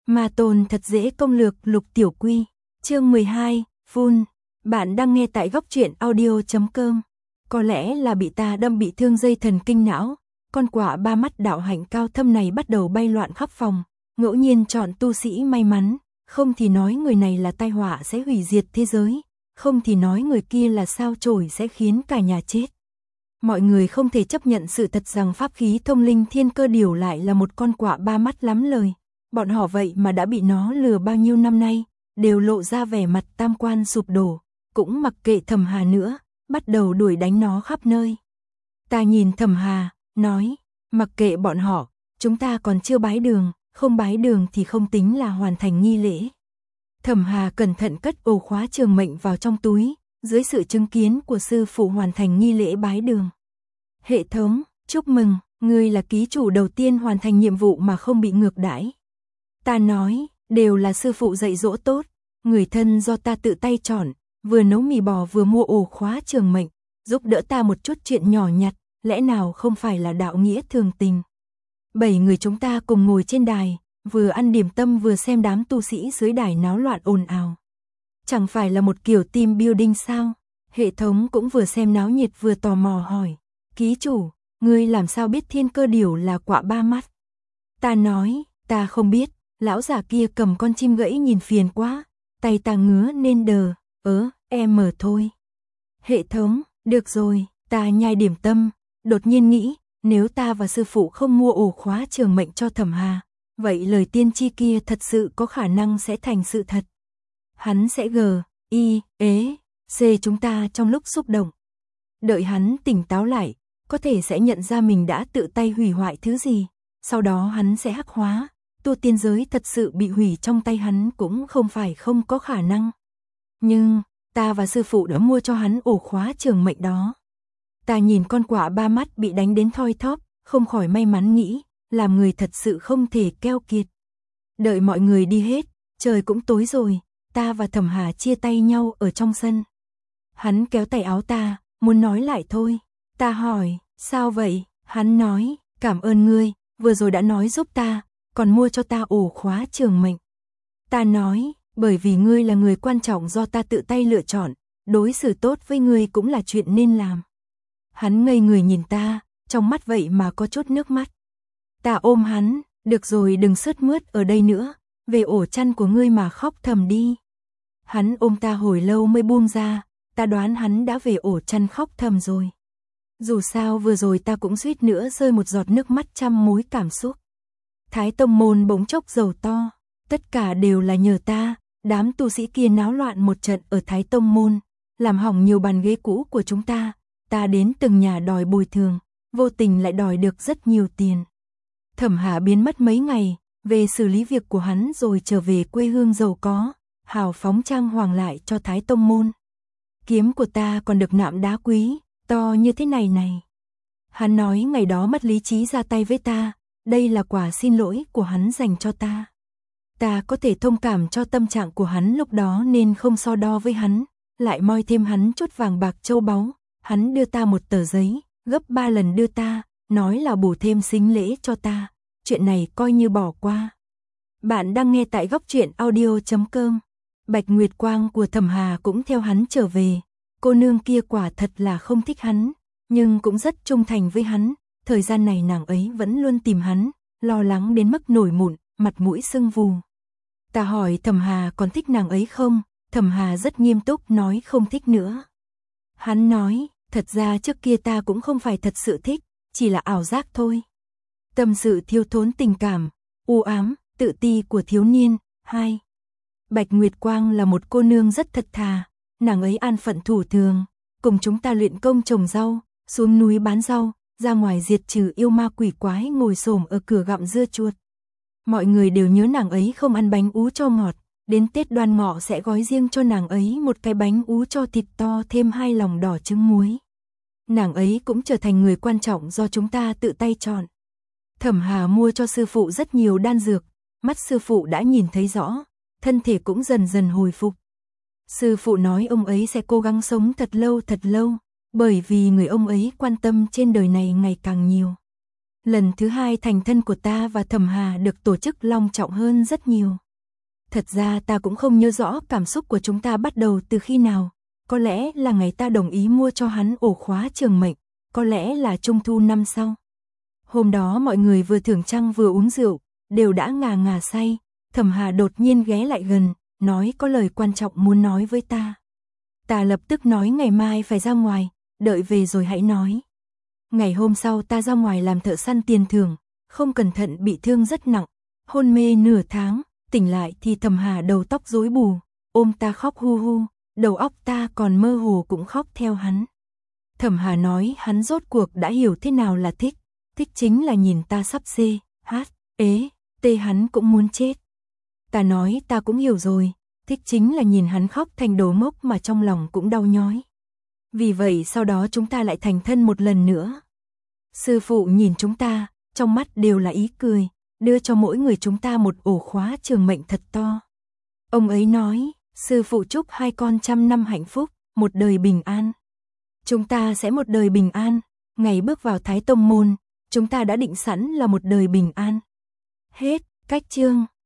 Ma Tôn thật dễ công lược Lục Tiểu Quy, chương 12, Full. Bạn đang nghe tại góc truyện audio.com. Có lẽ là bị ta đâm bị thương dây thần kinh não, con quạ ba mắt đạo hạnh cao thâm này bắt đầu bay loạn khắp phòng, ngẫu nhiên chọn tu sĩ may mắn, không thì nói người này là tai họa sẽ hủy diệt thế giới, không thì nói người kia là sao chổi sẽ khiến cả nhà chết. Mọi người không thể chấp nhận sự thật rằng pháp khí thông linh thiên cơ điểu lại là một con quạ ba mắt lắm lời. Bọn họ vậy mà đã bị nó lừa bao nhiêu năm nay, đều lộ ra vẻ mặt tam quan sụp đổ, cũng mặc kệ Thẩm Hà nữa, bắt đầu đuổi đánh nó khắp nơi. Ta nhìn Thẩm Hà, nói, mặc kệ bọn họ, chúng ta còn chưa bái đường, không bái đường thì không tính là hoàn thành nghi lễ. Thẩm Hà cẩn thận cất ổ khóa trường mệnh vào trong túi, dưới sự chứng kiến của sư phụ hoàn thành nghi lễ bái đường. Hệ thống, chúc mừng, ngươi là ký chủ đầu tiên hoàn thành nhiệm vụ mà không bị ngược đãi. Ta nói, đều là sư phụ dạy dỗ tốt, người thân do ta tự tay chọn, vừa nấu mì bò vừa mua ổ khóa trường mệnh, giúp đỡ ta một chút chuyện nhỏ nhặt, lẽ nào không phải là đạo nghĩa thường tình. 7 người chúng ta cùng ngồi trên đài, vừa ăn điểm tâm vừa xem đám tu sĩ dưới đài náo loạn ồn ào. Chẳng phải là một kiểu team building sao? Hệ thống cũng vừa xem náo nhiệt vừa tò mò hỏi, ký chủ, ngươi làm sao biết thiên cơ điểu là quạ ba mắt? Ta nói, ta không biết. Lão già kia cầm con chim gãy nhìn phiền quá, tay ta ngứa nên đờ, em mở thôi. Hệ thống, được rồi, ta nhai điểm tâm, đột nhiên nghĩ, nếu ta và sư phụ không mua ổ khóa trường mệnh cho Thẩm Hà, vậy lời tiên tri kia thật sự có khả năng sẽ thành sự thật. Hắn sẽ C chúng ta trong lúc xúc động. Đợi hắn tỉnh táo lại, có thể sẽ nhận ra mình đã tự tay hủy hoại thứ gì, sau đó hắn sẽ hắc hóa. Tu tiên giới thật sự bị hủy trong tay hắn cũng không phải không có khả năng. Nhưng, ta và sư phụ đã mua cho hắn ổ khóa trường mệnh đó. Ta nhìn con quạ ba mắt bị đánh đến thoi thóp, không khỏi may mắn nghĩ, làm người thật sự không thể keo kiệt. Đợi mọi người đi hết, trời cũng tối rồi, ta và Thẩm Hà chia tay nhau ở trong sân. Hắn kéo tay áo ta, muốn nói lại thôi. Ta hỏi, sao vậy? Hắn nói, cảm ơn ngươi, vừa rồi đã nói giúp ta. Còn mua cho ta ổ khóa trường mệnh. Ta nói, bởi vì ngươi là người quan trọng do ta tự tay lựa chọn, đối xử tốt với ngươi cũng là chuyện nên làm. Hắn ngây người nhìn ta, trong mắt vậy mà có chút nước mắt. Ta ôm hắn, được rồi đừng sướt mướt ở đây nữa, về ổ chăn của ngươi mà khóc thầm đi. Hắn ôm ta hồi lâu mới buông ra, ta đoán hắn đã về ổ chăn khóc thầm rồi. Dù sao vừa rồi ta cũng suýt nữa rơi một giọt nước mắt trăm mối cảm xúc. Thái Tông môn bỗng chốc giàu to, tất cả đều là nhờ ta, đám tu sĩ kia náo loạn một trận ở Thái Tông môn, làm hỏng nhiều bàn ghế cũ của chúng ta đến từng nhà đòi bồi thường, vô tình lại đòi được rất nhiều tiền. Thẩm Hà biến mất mấy ngày, về xử lý việc của hắn rồi trở về quê hương giàu có, hào phóng trang hoàng lại cho Thái Tông môn. Kiếm của ta còn được nạm đá quý, to như thế này. Hắn nói ngày đó mất lý trí ra tay với ta. Đây là quả xin lỗi của hắn dành cho ta. Ta có thể thông cảm cho tâm trạng của hắn lúc đó nên không so đo với hắn, lại moi thêm hắn chút vàng bạc châu báu. Hắn đưa ta một tờ giấy, gấp 3 lần đưa ta, nói là bù thêm sính lễ cho ta. Chuyện này coi như bỏ qua. Bạn đang nghe tại góc truyện audio.com. Bạch Nguyệt Quang của Thẩm Hà cũng theo hắn trở về. Cô nương kia quả thật là không thích hắn, nhưng cũng rất trung thành với hắn. Thời gian này nàng ấy vẫn luôn tìm hắn, lo lắng đến mức nổi mụn, mặt mũi sưng vù. Ta hỏi Thẩm Hà còn thích nàng ấy không? Thẩm Hà rất nghiêm túc nói không thích nữa. Hắn nói, thật ra trước kia ta cũng không phải thật sự thích, chỉ là ảo giác thôi. Tâm sự thiếu thốn tình cảm, u ám, tự ti của thiếu niên. 2. Bạch Nguyệt Quang là một cô nương rất thật thà, nàng ấy an phận thủ thường, cùng chúng ta luyện công trồng rau, xuống núi bán rau. Ra ngoài diệt trừ yêu ma quỷ quái ngồi xổm ở cửa gặm dưa chuột. Mọi người đều nhớ nàng ấy không ăn bánh ú cho ngọt, đến Tết Đoan Ngọ sẽ gói riêng cho nàng ấy một cái bánh ú cho thịt to thêm 2 lòng đỏ trứng muối. Nàng ấy cũng trở thành người quan trọng do chúng ta tự tay chọn. Thẩm Hà mua cho sư phụ rất nhiều đan dược, mắt sư phụ đã nhìn thấy rõ, thân thể cũng dần dần hồi phục. Sư phụ nói ông ấy sẽ cố gắng sống thật lâu, bởi vì người ông ấy quan tâm trên đời này ngày càng nhiều. Lần thứ hai thành thân của ta và Thẩm Hà được tổ chức long trọng hơn rất nhiều. Thật ra ta cũng không nhớ rõ cảm xúc của chúng ta bắt đầu từ khi nào, có lẽ là ngày ta đồng ý mua cho hắn ổ khóa trường mệnh, có lẽ là trung thu năm sau. Hôm đó mọi người vừa thưởng trăng vừa uống rượu, đều đã ngà ngà say, Thẩm Hà đột nhiên ghé lại gần, nói có lời quan trọng muốn nói với ta. Ta lập tức nói ngày mai phải ra ngoài, đợi về rồi hãy nói. Ngày hôm sau ta ra ngoài làm thợ săn tiền thưởng, không cẩn thận bị thương rất nặng, hôn mê nửa tháng, tỉnh lại thì Thẩm Hà đầu tóc rối bù, ôm ta khóc hu hu, đầu óc ta còn mơ hồ cũng khóc theo hắn. Thẩm Hà nói hắn rốt cuộc đã hiểu thế nào là thích, thích chính là nhìn ta sắp xê, hát, ế, tê hắn cũng muốn chết. Ta nói ta cũng hiểu rồi, thích chính là nhìn hắn khóc thành đồ mốc mà trong lòng cũng đau nhói. Vì vậy sau đó chúng ta lại thành thân một lần nữa. Sư phụ nhìn chúng ta, trong mắt đều là ý cười, đưa cho mỗi người chúng ta một ổ khóa trường mệnh thật to. Ông ấy nói, sư phụ chúc hai con trăm năm hạnh phúc, một đời bình an. Chúng ta sẽ một đời bình an, ngày bước vào Thái Tông môn, chúng ta đã định sẵn là một đời bình an. Hết, cách chương.